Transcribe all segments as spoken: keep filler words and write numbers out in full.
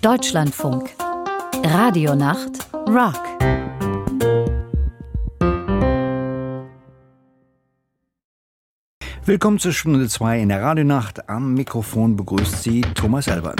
Deutschlandfunk. Radionacht Rock. Willkommen zur Stunde zwei in der Radionacht. Am Mikrofon begrüßt Sie Thomas Elbern.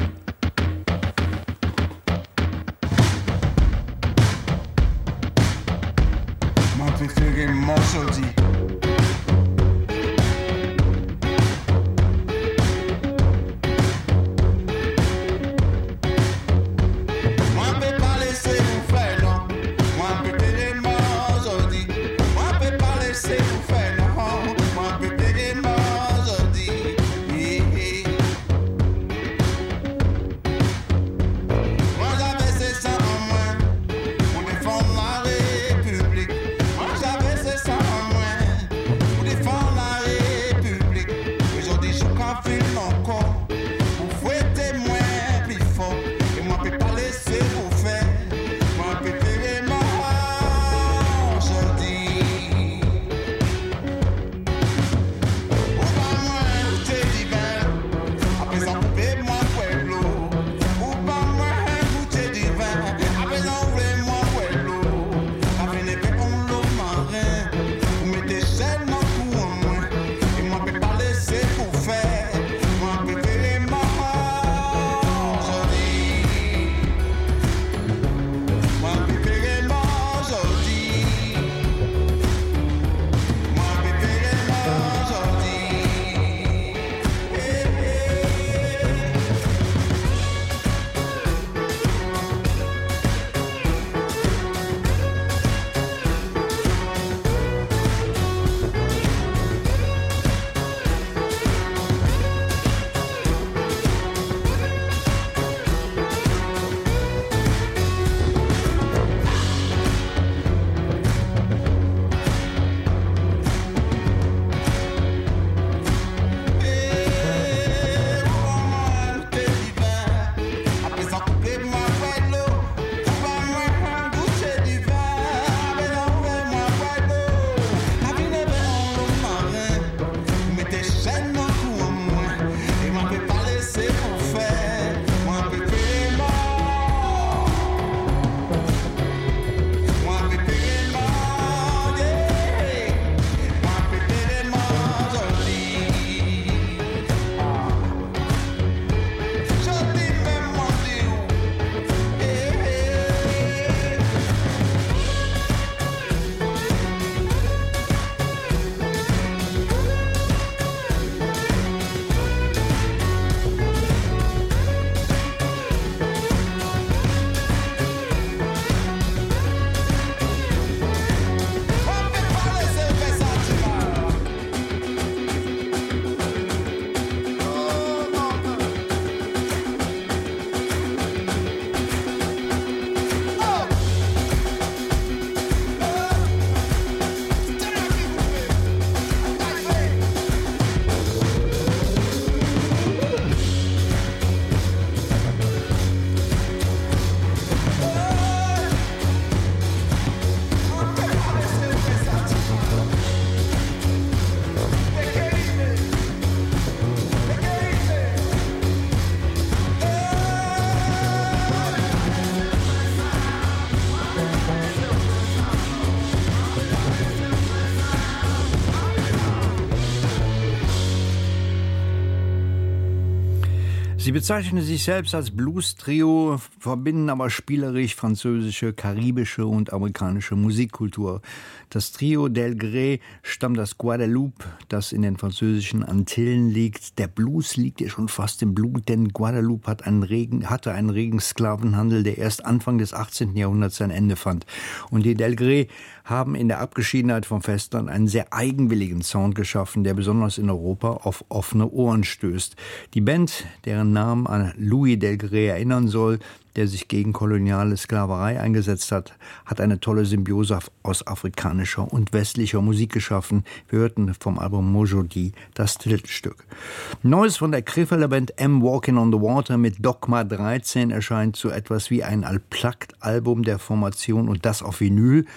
Sie bezeichnen sich selbst als Blues-Trio, verbinden aber spielerisch französische, karibische und amerikanische Musikkultur. Das Trio Del Grey stammt aus Guadeloupe, das in den französischen Antillen liegt. Der Blues liegt ja schon fast im Blut, denn Guadeloupe hat einen regen, hatte einen regen Sklavenhandel, der erst Anfang des achtzehnten Jahrhunderts sein Ende fand. Und die Del Grey haben in der Abgeschiedenheit vom Festland einen sehr eigenwilligen Sound geschaffen, der besonders in Europa auf offene Ohren stößt. Die Band, deren Namen an Louis Del Grey erinnern soll, der sich gegen koloniale Sklaverei eingesetzt hat, hat eine tolle Symbiose aus afrikanischer und westlicher Musik geschaffen. Wir hörten vom Album Mojodi das Titelstück. Neues von der Kreffelder Band M Walking on the Water mit Dogma dreizehn erscheint so etwas wie ein Unplugged-Album der Formation und das auf Vinyl.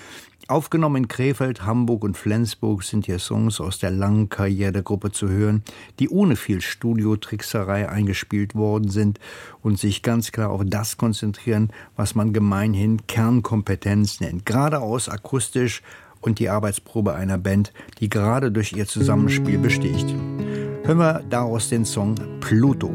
Aufgenommen in Krefeld, Hamburg und Flensburg sind hier Songs aus der langen Karriere der Gruppe zu hören, die ohne viel Studiotrickserei eingespielt worden sind und sich ganz klar auf das konzentrieren, was man gemeinhin Kernkompetenz nennt. Geradeaus akustisch und die Arbeitsprobe einer Band, die gerade durch ihr Zusammenspiel besticht. Hören wir daraus den Song Pluto.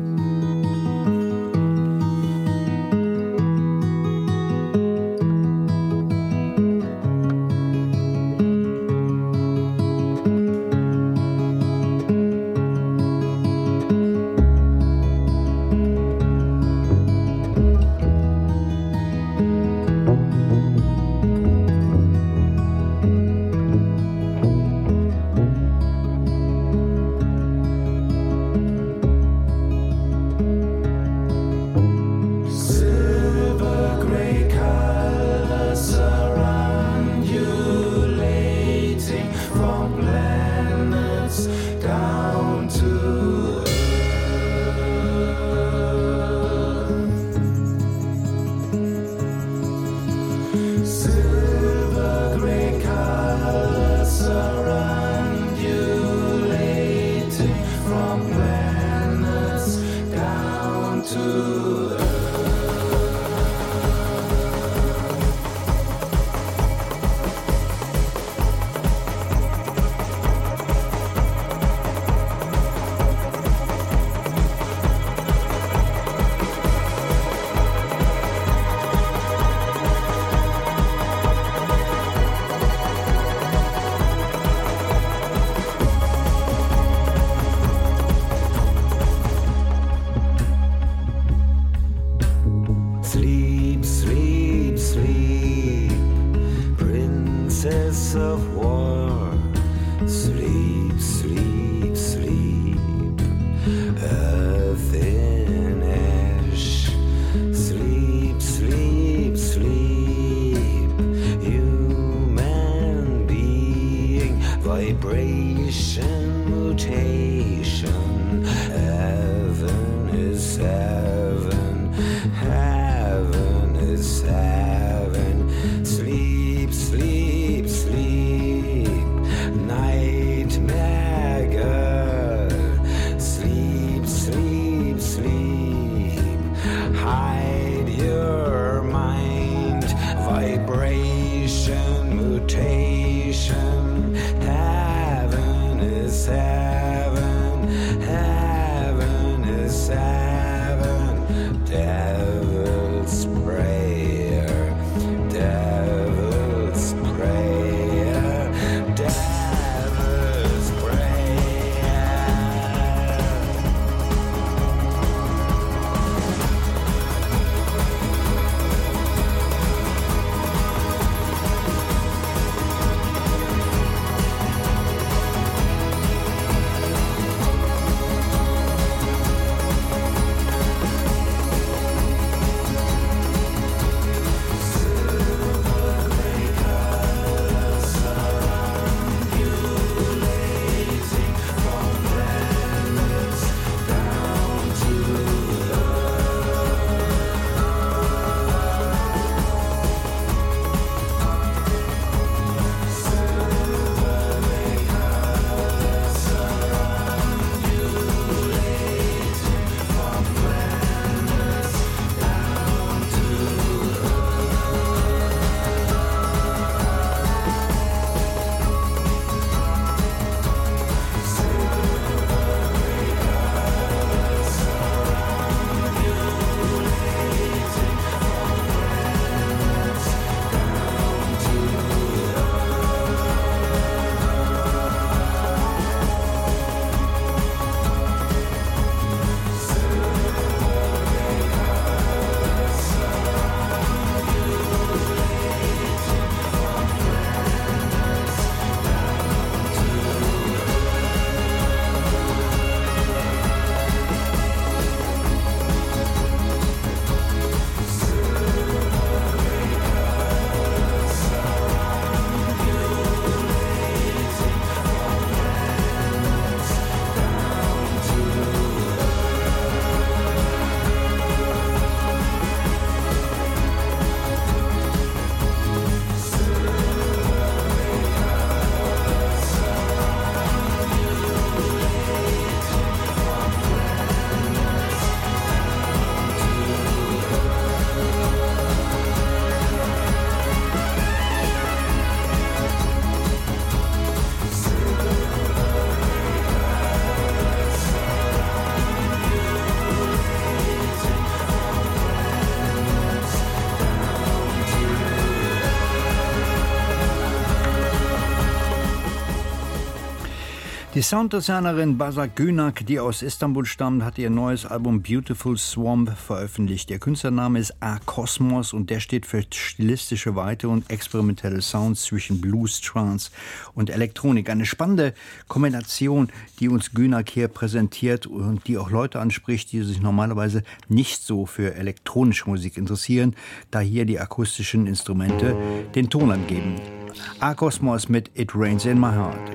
Die Sounddesignerin Basak Günak, die aus Istanbul stammt, hat ihr neues Album Beautiful Swamp veröffentlicht. Ihr Künstlername ist A-Kosmos und der steht für stilistische Weite und experimentelle Sounds zwischen Blues, Trance und Elektronik. Eine spannende Kombination, die uns Günak hier präsentiert und die auch Leute anspricht, die sich normalerweise nicht so für elektronische Musik interessieren, da hier die akustischen Instrumente den Ton angeben. A-Kosmos mit It Rains in My Heart.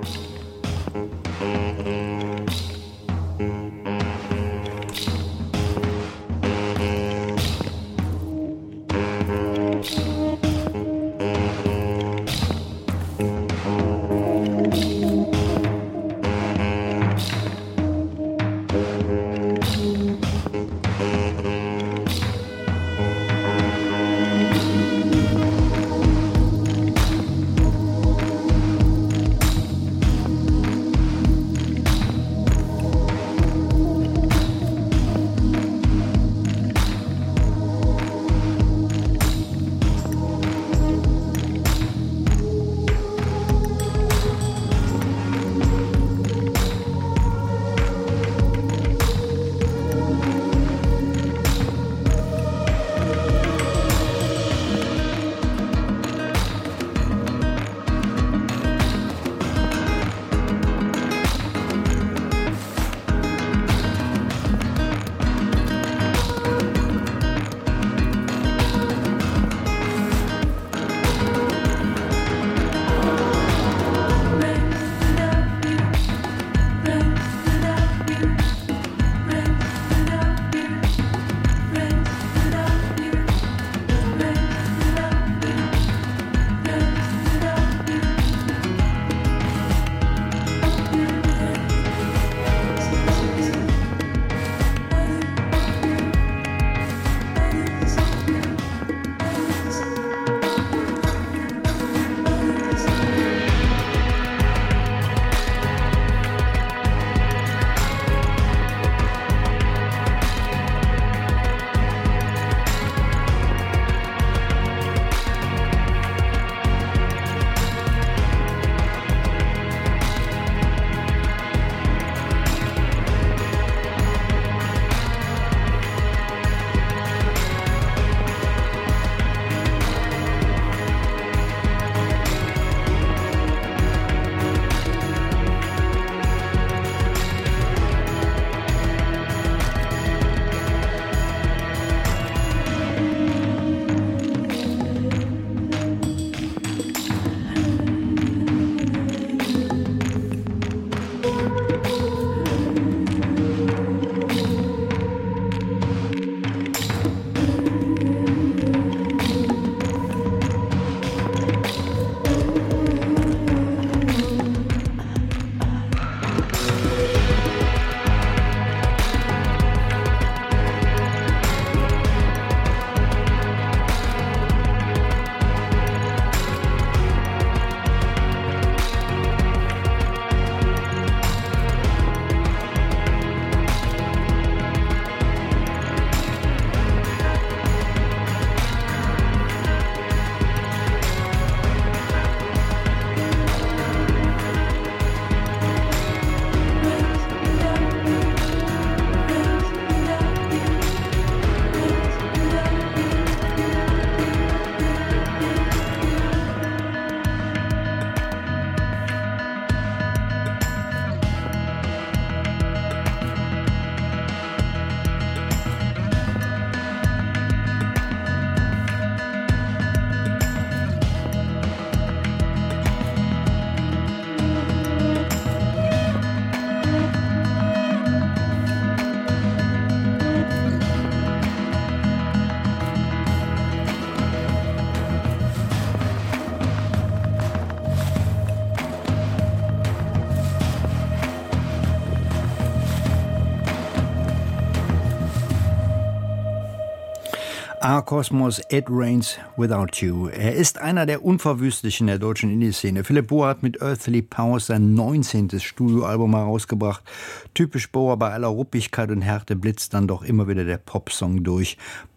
A-Kosmos, It Rains Without You. Er ist einer der unverwüstlichen der deutschen Indie-Szene. Philipp Bohr hat mit Earthly Powers sein neunzehntes Studioalbum herausgebracht. Typisch Bohr, bei aller Ruppigkeit und Härte blitzt dann doch immer wieder der Popsong durch.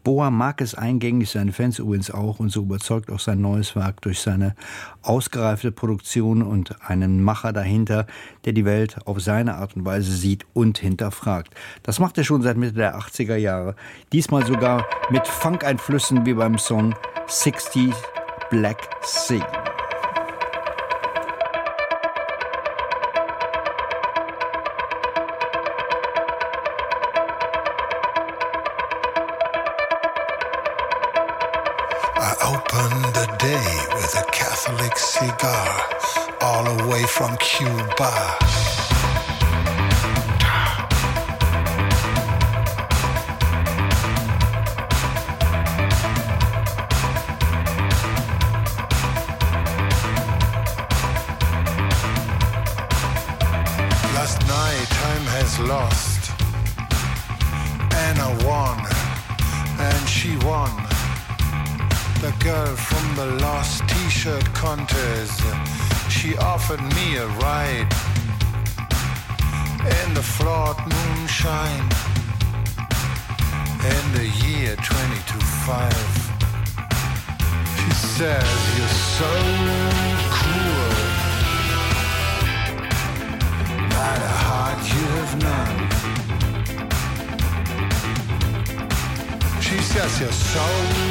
Boa mag es eingängig, seine Fans übrigens auch, und so überzeugt auch sein neues Werk durch seine ausgereifte Produktion und einen Macher dahinter, der die Welt auf seine Art und Weise sieht und hinterfragt. Das macht er schon seit Mitte der achtziger Jahre. Diesmal sogar mit Funk-Einflüssen wie beim Song sixties Black Sea. Opened the day with a Catholic cigar, all away from Cuba. Last night time has lost, and I won, and she won. The girl from the lost t-shirt contest, she offered me a ride in the flawed moonshine in the year twenty-two five. She says, you're so cruel, not a heart you have none. She says, you're so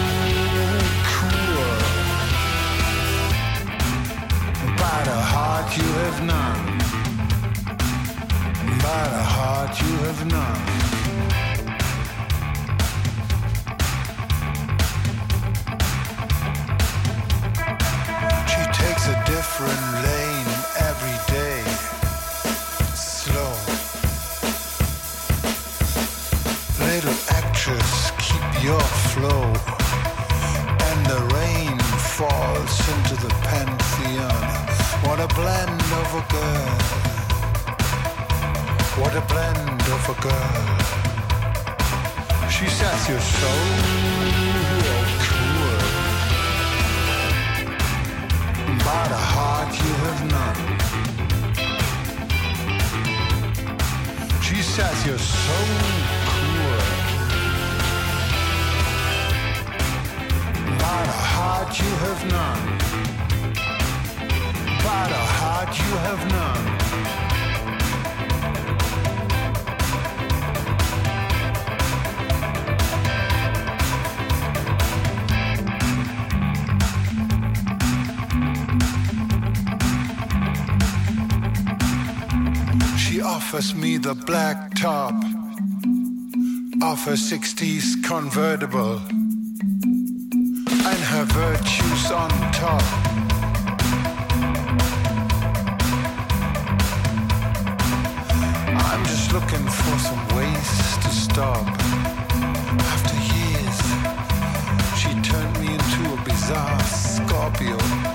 but a heart you have none. But a heart you have none. She takes a different lane every day. Slow. Little actress, keep your flow. And the rain falls into the pantheon. What a blend of a girl. What a blend of a girl. She says you're so cruel, but a heart you have none. She says you're so cruel, but a heart you have none. But a heart you have none. She offers me the black top of her sixties convertible and her virtues on top. I'm just looking for some ways to stop. After years, she turned me into a bizarre Scorpio.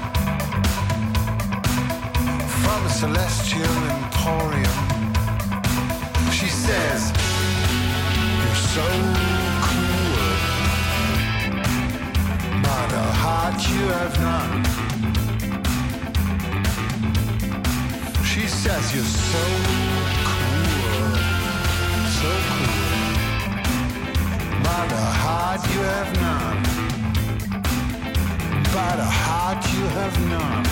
From a celestial emporium, she says, you're so cruel, but a heart you have none. She says you're so so cool, but a heart you have none. But a heart you have none.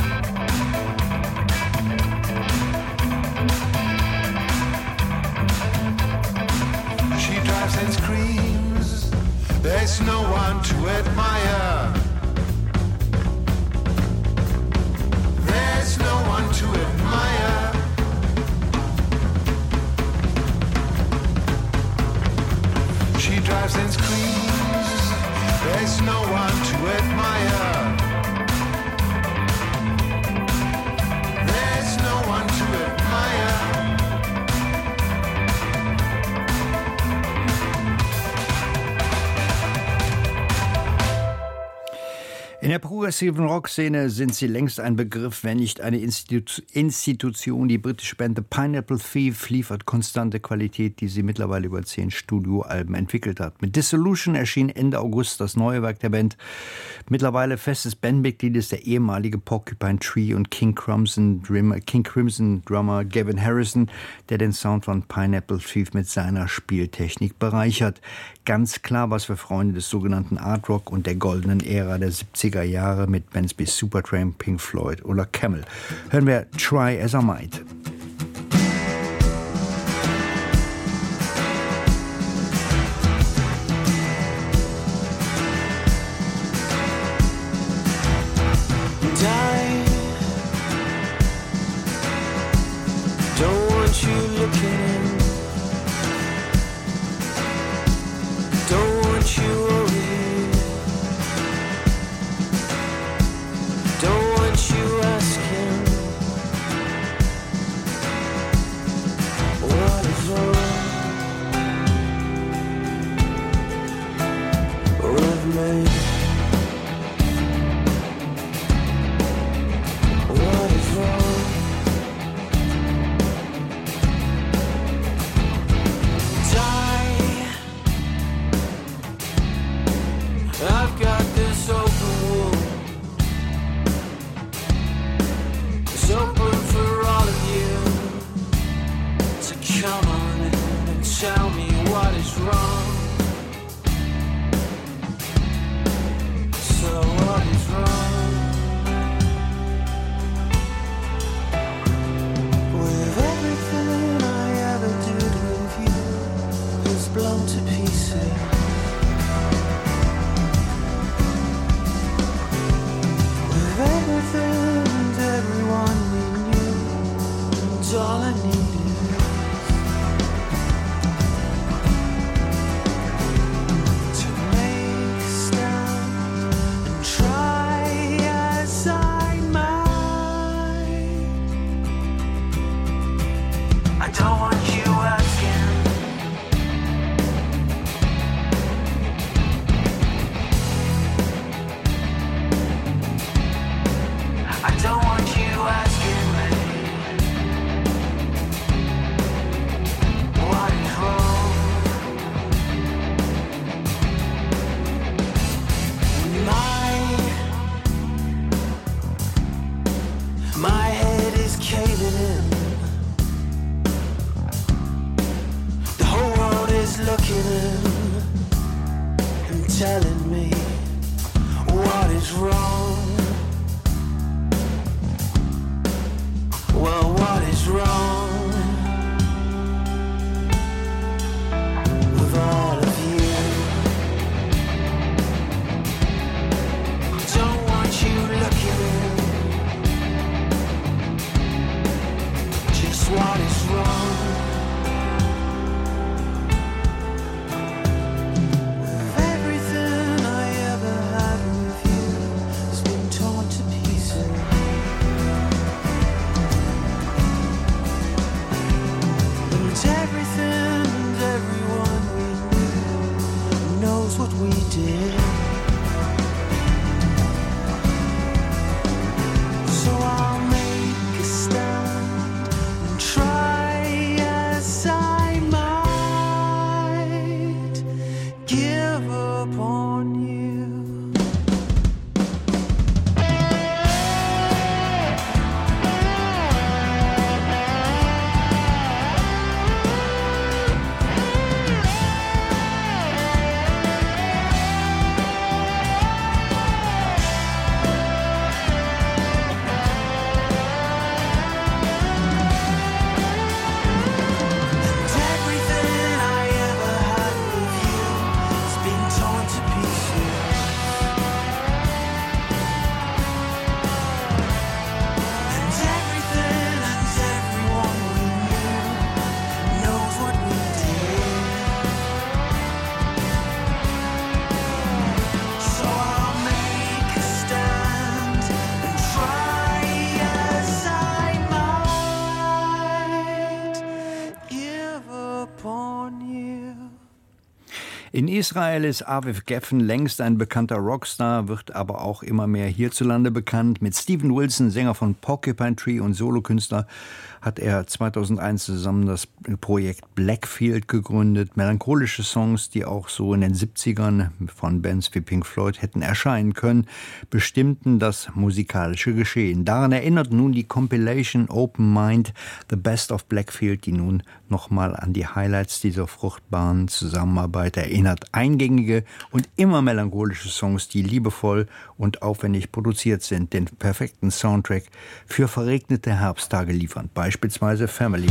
She drives and screams, there's no one to admire. There's no one to admire. She drives and screams, there's no one to admire. There's no one to admire. In In der progressiven Rockszene sind sie längst ein Begriff, wenn nicht eine Institu- Institution. Die britische Band The Pineapple Thief liefert konstante Qualität, die sie mittlerweile über zehn Studioalben entwickelt hat. Mit Dissolution erschien Ende August das neue Werk der Band. Mittlerweile festes Bandmitglied ist der ehemalige Porcupine Tree und King Crimson Drummer, King Crimson Drummer Gavin Harrison, der den Sound von Pineapple Thief mit seiner Spieltechnik bereichert. Ganz klar was für Freunde des sogenannten Art Rock und der goldenen Ära der siebziger Jahre mit Bands wie Supertramp, Pink Floyd oder Camel. Hören wir Try As I Might. In Israel ist Aviv Geffen längst ein bekannter Rockstar, wird aber auch immer mehr hierzulande bekannt. Mit Steven Wilson, Sänger von Porcupine Tree und Solokünstler, hat er zweitausendeins zusammen das Projekt Blackfield gegründet. Melancholische Songs, die auch so in den siebzigern von Bands wie Pink Floyd hätten erscheinen können, bestimmten das musikalische Geschehen. Daran erinnert nun die Compilation Open Mind, The Best of Blackfield, die nun nochmal an die Highlights dieser fruchtbaren Zusammenarbeit erinnert. Eingängige und immer melancholische Songs, die liebevoll und aufwendig produziert sind, den perfekten Soundtrack für verregnete Herbsttage liefern. Beispielsweise Family.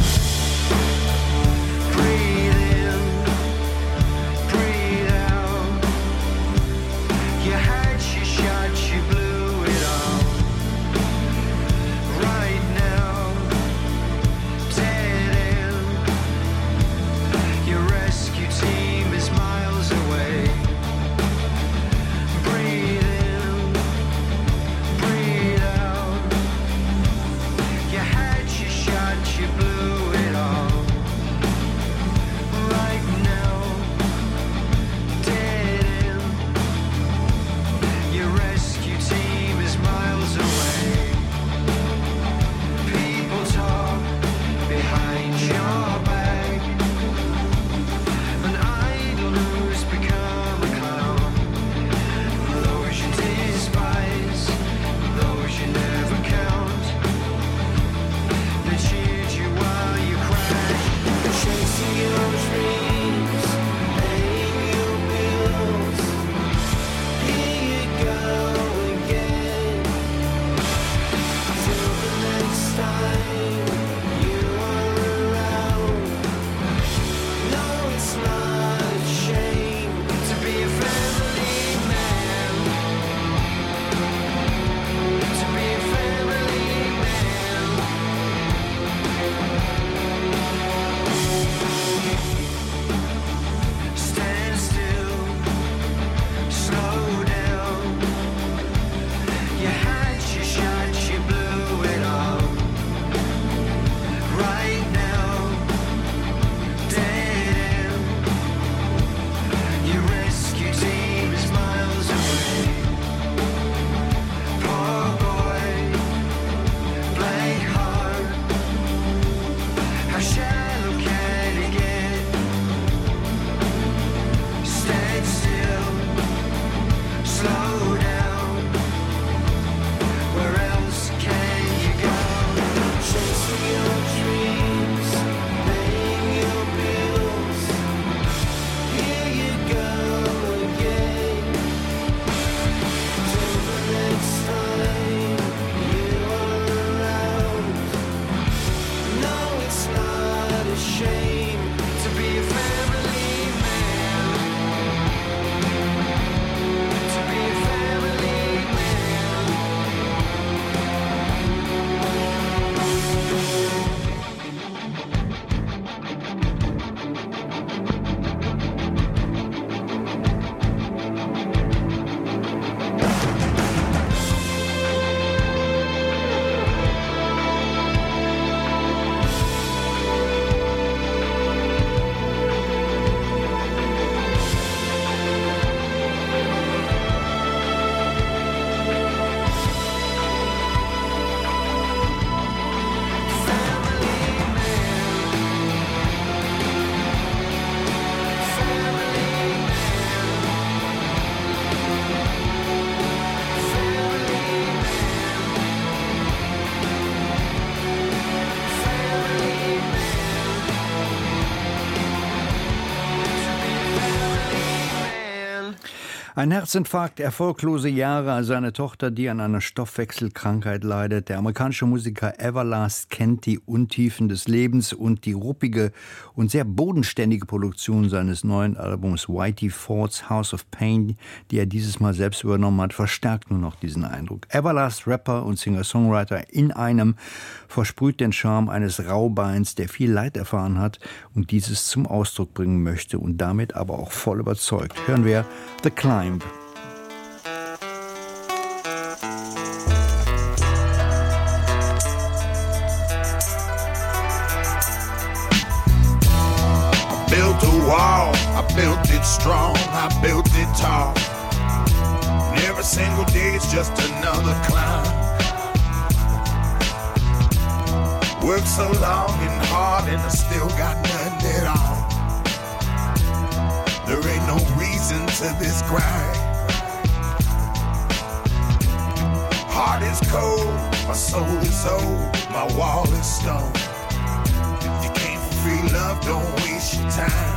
Ein Herzinfarkt, erfolglose Jahre, seine Tochter, die an einer Stoffwechselkrankheit leidet. Der amerikanische Musiker Everlast kennt die Untiefen des Lebens und die ruppige und sehr bodenständige Produktion seines neuen Albums Whitey Ford's House of Pain, die er dieses Mal selbst übernommen hat, verstärkt nur noch diesen Eindruck. Everlast, Rapper und Singer-Songwriter in einem, versprüht den Charme eines Raubeins, der viel Leid erfahren hat und dieses zum Ausdruck bringen möchte und damit aber auch voll überzeugt. Hören wir The Climb. Built a wall, I built it strong, I built it tall. And every single day is just another climb. Worked so long and hard and I still got nothing at all. There ain't no reason to this grind. Heart is cold, my soul is old, my wall is stone. If you came for free love, don't waste your time.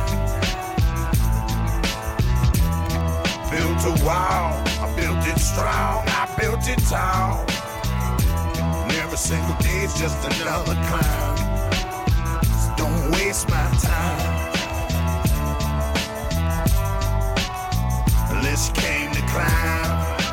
Built a wall, I built it strong, I built it tall. And every single day is just another climb. So don't waste my time. Unless you came to climb.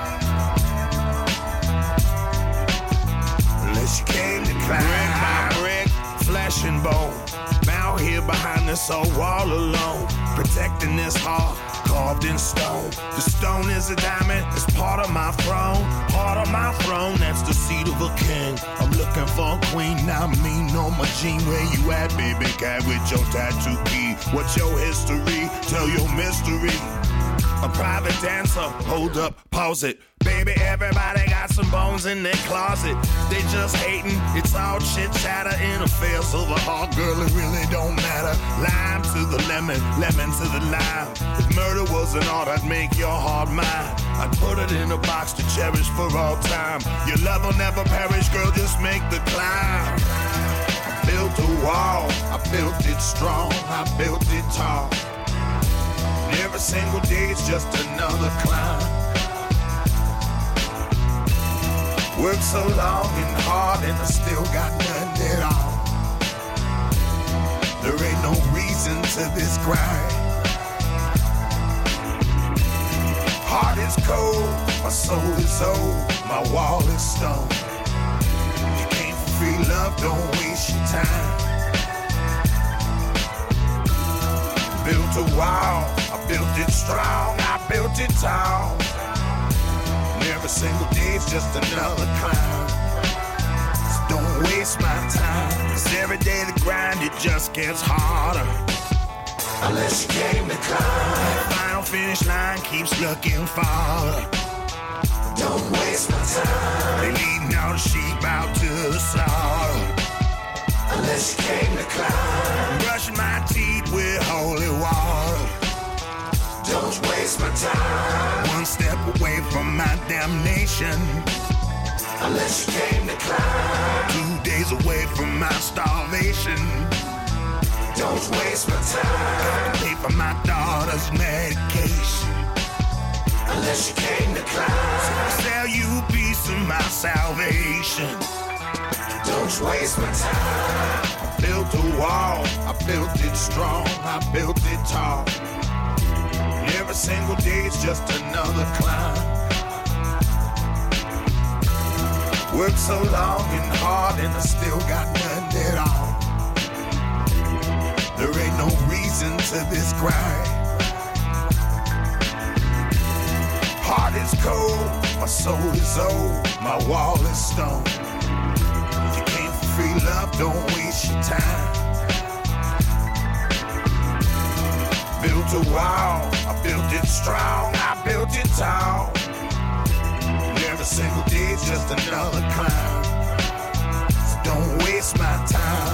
Unless you came to climb. Brick by brick, flesh and bone. Out here behind this old wall alone. Protecting this heart, carved in stone. The stone is a diamond, it's part of my throne. Part of my throne, that's the seat of a king. I'm looking for a queen, I mean on my gene. Where you at, baby cat, with your tattoo key? What's your history? Tell your mystery. A private dancer, hold up, pause it. Baby, everybody got some bones in their closet. They just hating, it's all chit chatter in affairs of the heart, girl, it really don't matter. Lime to the lemon, lemon to the lime. If murder was an art, I'd make your heart mine. I'd put it in a box to cherish for all time. Your love will never perish, girl, just make the climb. I built a wall, I built it strong, I built it tall. Every single day is just another climb. Worked so long and hard and I still got nothing at all. There ain't no reason to this grind. Heart is cold, my soul is old, my wall is stone. If you came for free love, don't waste your time. Built a wall, I built it strong, I built it tall. And every single day is just another climb. So don't waste my time, cause every day the grind, it just gets harder. Unless you came to climb. The final finish line keeps looking farther. Don't waste my time. They leading all the sheep out to the slaughter. Unless you came to climb. Brushing my teeth with holy water. Don't waste my time. One step away from my damnation. Unless you came to climb. Two days away from my starvation. Don't waste my time. Got to pay for my daughter's medication. Unless you came to climb. So I'll sell you a piece of my salvation. Don't waste my time. I built a wall, I built it strong, I built it tall. And every single day is just another climb. Worked so long and hard and I still got nothing at all. There ain't no reason to this grind. Heart is cold, my soul is old, my wall is stone. Free love, don't waste your time. Built a wall, I built it strong, I built it tall. And every single day is just another climb. So don't waste my time.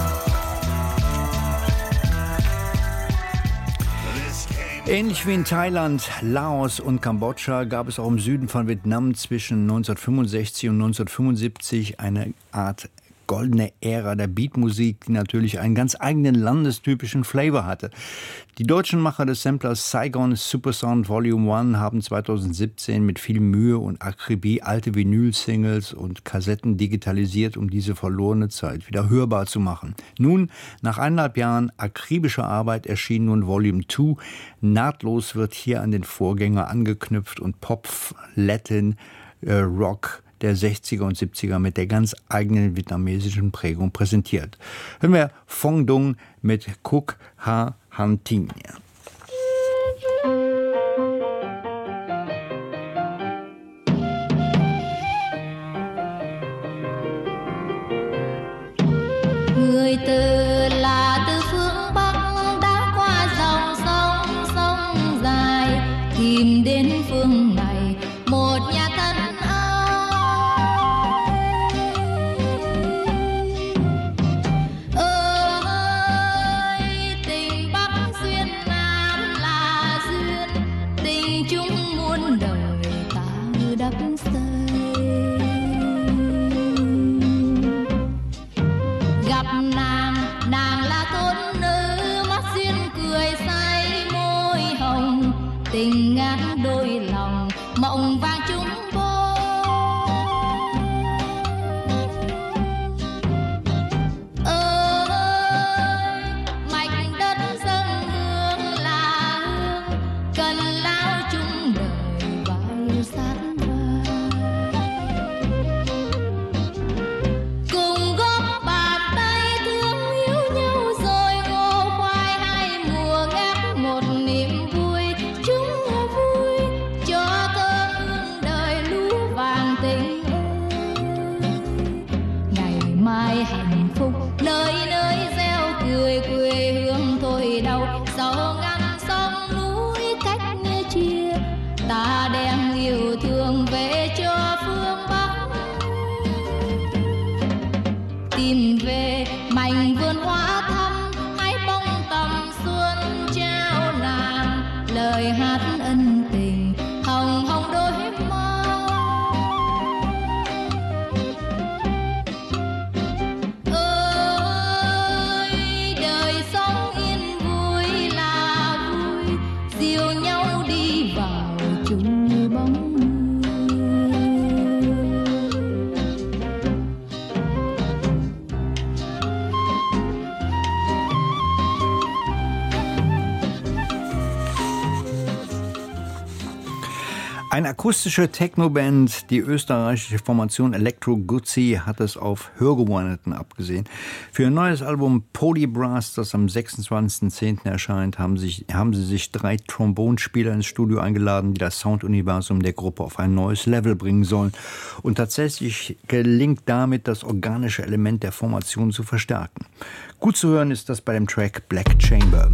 Ähnlich wie in Thailand, Laos und Kambodscha gab es auch im Süden von Vietnam zwischen neunzehnhundertfünfundsechzig und neunzehnhundertfünfundsiebzig eine Art goldene Ära der Beatmusik, die natürlich einen ganz eigenen landestypischen Flavor hatte. Die deutschen Macher des Samplers Saigon Supersound Volume eins haben zweitausendsiebzehn mit viel Mühe und Akribie alte Vinyl-Singles und Kassetten digitalisiert, um diese verlorene Zeit wieder hörbar zu machen. Nun, nach eineinhalb Jahren akribischer Arbeit erschien nun Volume zwei. Nahtlos wird hier an den Vorgänger angeknüpft und Pop, Latin, äh, Rock der sechziger und siebziger mit der ganz eigenen vietnamesischen Prägung präsentiert. Hören wir Phong Dung mit Kuk Ha Han Ting. Người từ là từ phương Bắc đã qua dòng sông sông mộng vàng chung bôi. Ơi mạch đất dâng hương là hương, cần lao chung đời vào sát vai. Cùng góp bàn tay thương yêu nhau rồi ngô khoai hai mùa ghép một niềm vui chung vui cho thơm hương đời lúa vàng tình ơi. Ngày mai hạnh phúc nơi nơi gieo cười quê hương thôi đâu sau ngăn sông núi cách chia, ta đem yêu thương về cho phương Bắc, tìm về mảnh vườn hoa thắm hãy bông tầm xuân trao nàng lời hát ân tình hồng hồng đôi má. Ơi đời sống yên vui là vui, dìu nhau đi vào chung bóng mưa. Eine akustische Techno-Band, die österreichische Formation Electro Guzzi, hat es auf Hörgewohnheiten abgesehen. Für ihr neues Album Polybrass, das am sechsundzwanzigsten zehnten erscheint, haben, sich, haben sie sich drei Trombonspieler ins Studio eingeladen, die das Sounduniversum der Gruppe auf ein neues Level bringen sollen. Und tatsächlich gelingt damit, das organische Element der Formation zu verstärken. Gut zu hören ist das bei dem Track Black Chamber.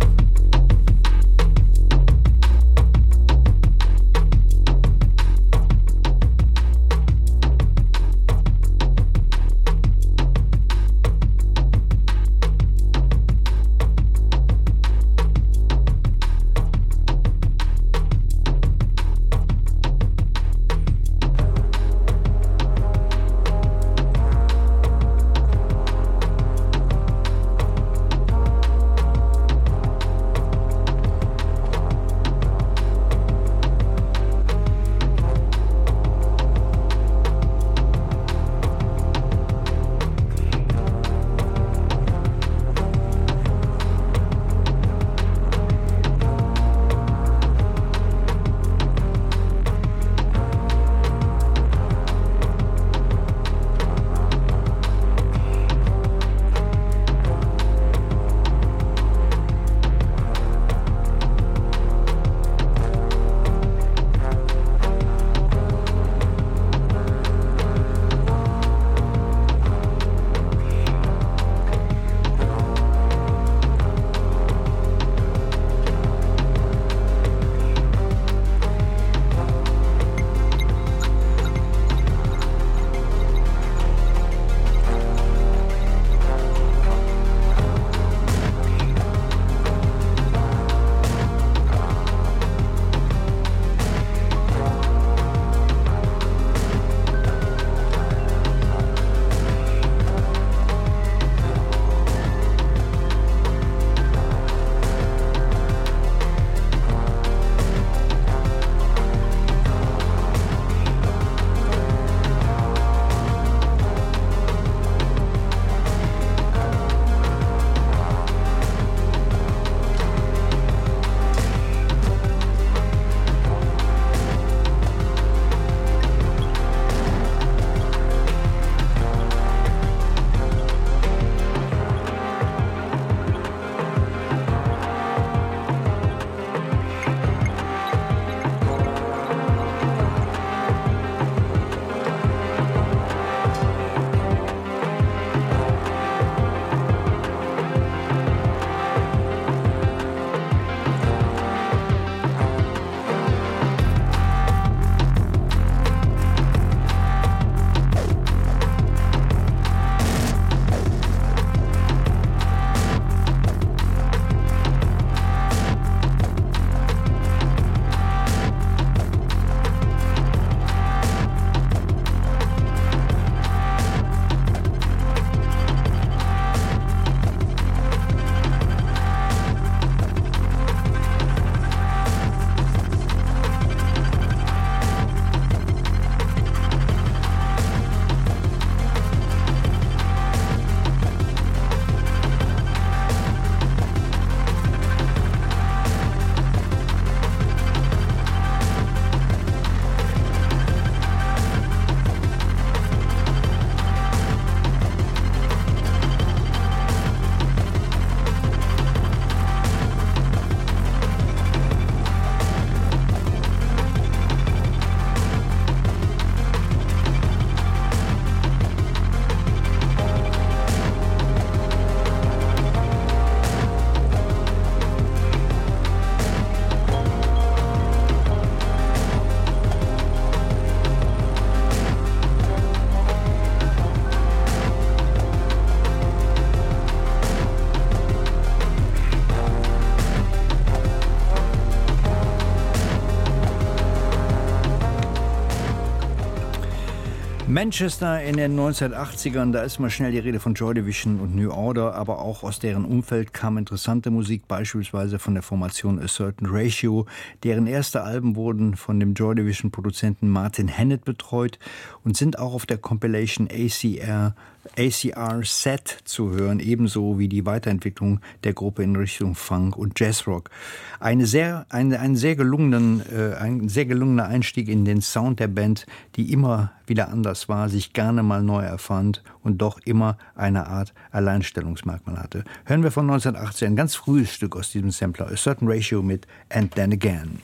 Manchester in den neunzehnhundertachtzigern, da ist mal schnell die Rede von Joy Division und New Order, aber auch aus deren Umfeld kam interessante Musik, beispielsweise von der Formation A Certain Ratio. Deren erste Alben wurden von dem Joy Division Produzenten Martin Hannett betreut und sind auch auf der Compilation A C R A C R Set zu hören, ebenso wie die Weiterentwicklung der Gruppe in Richtung Funk und Jazzrock. Eine sehr, eine, einen sehr gelungenen, äh, ein sehr gelungener Einstieg in den Sound der Band, die immer wieder anders war, sich gerne mal neu erfand und doch immer eine Art Alleinstellungsmerkmal hatte. Hören wir von neunzehnhundertachtzig ein ganz frühes Stück aus diesem Sampler, A Certain Ratio mit And Then Again.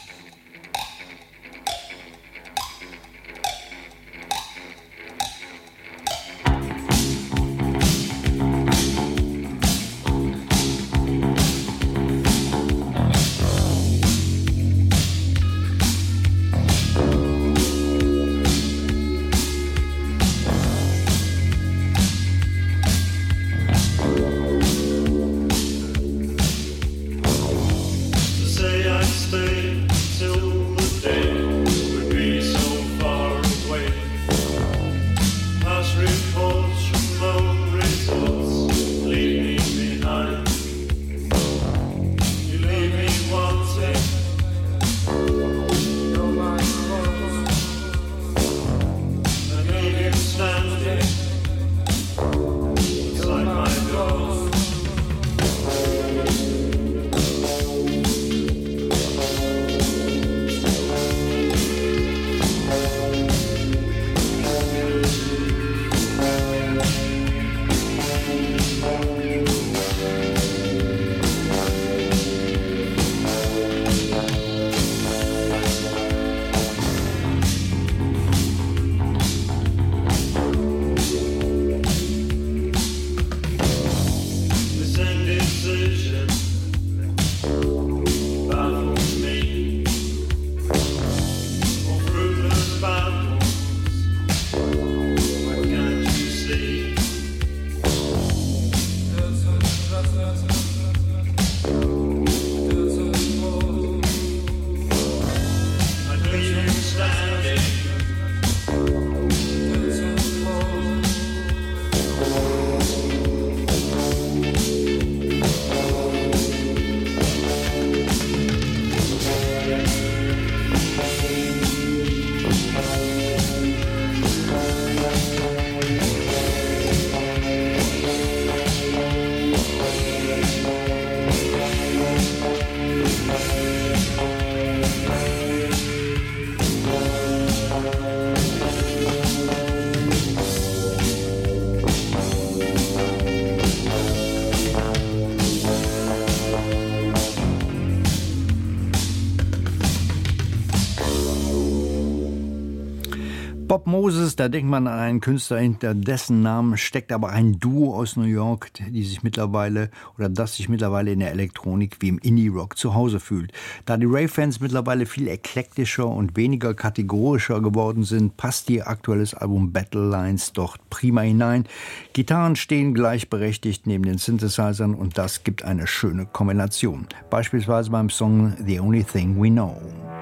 Bob Moses, da denkt man an einen Künstler, hinter dessen Namen steckt aber ein Duo aus New York, die sich mittlerweile oder das sich mittlerweile in der Elektronik wie im Indie-Rock zu Hause fühlt. Da die Rave-Fans mittlerweile viel eklektischer und weniger kategorischer geworden sind, passt ihr aktuelles Album Battle Lines dort prima hinein. Gitarren stehen gleichberechtigt neben den Synthesizern und das gibt eine schöne Kombination. Beispielsweise beim Song The Only Thing We Know.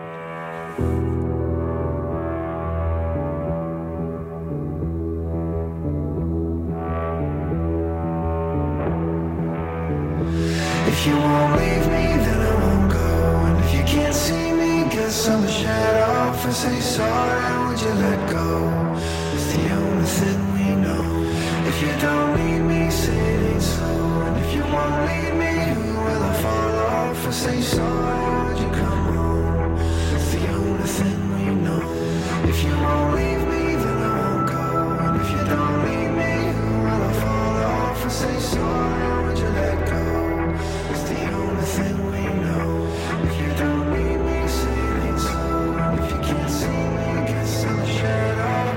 If you won't leave me, then I won't go. And if you can't see me, guess I'm a shadow. If I say sorry, would you let go? It's the only thing we know. If you don't need me, say it ain't so. And if you won't leave me, who will I follow? If I say sorry, would you come home? It's the only thing we know. If you won't leave me, then I won't go. And if you don't need me, who will I follow? If I say sorry, would you let go? Thing we know. If you don't need me, say it ain't so. And if you can't see me, guess I'm a shadow.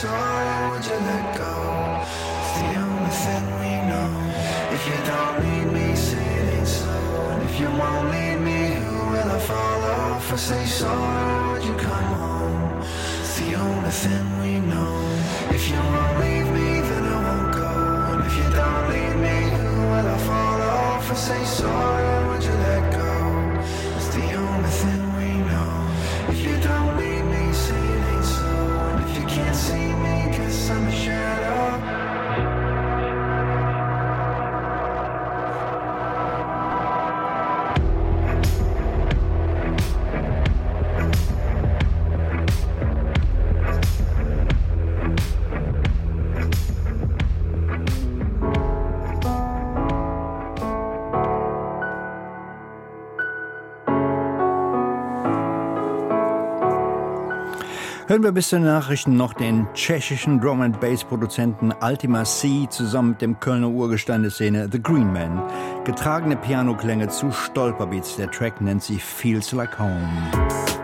sorry, would you let go? It's the only thing we know. If you don't need me, say it ain't so. And if you won't need me, who will I follow? If I say sorry, would you come home? It's the only thing we know. If you won't leave me, then I won't go. And if you don't need me, who will I follow? If I say sorry, would you let go? It's the only thing we know. If you don't need me, say it ain't so. And if you can't see me, guess I'm a shadow. Hören wir bis zu den Nachrichten noch den tschechischen Drum-and-Bass-Produzenten Ultima C zusammen mit dem Kölner Urgestein der Szene The Green Man. Getragene Pianoklänge zu Stolperbeats. Der Track nennt sich Feels Like Home.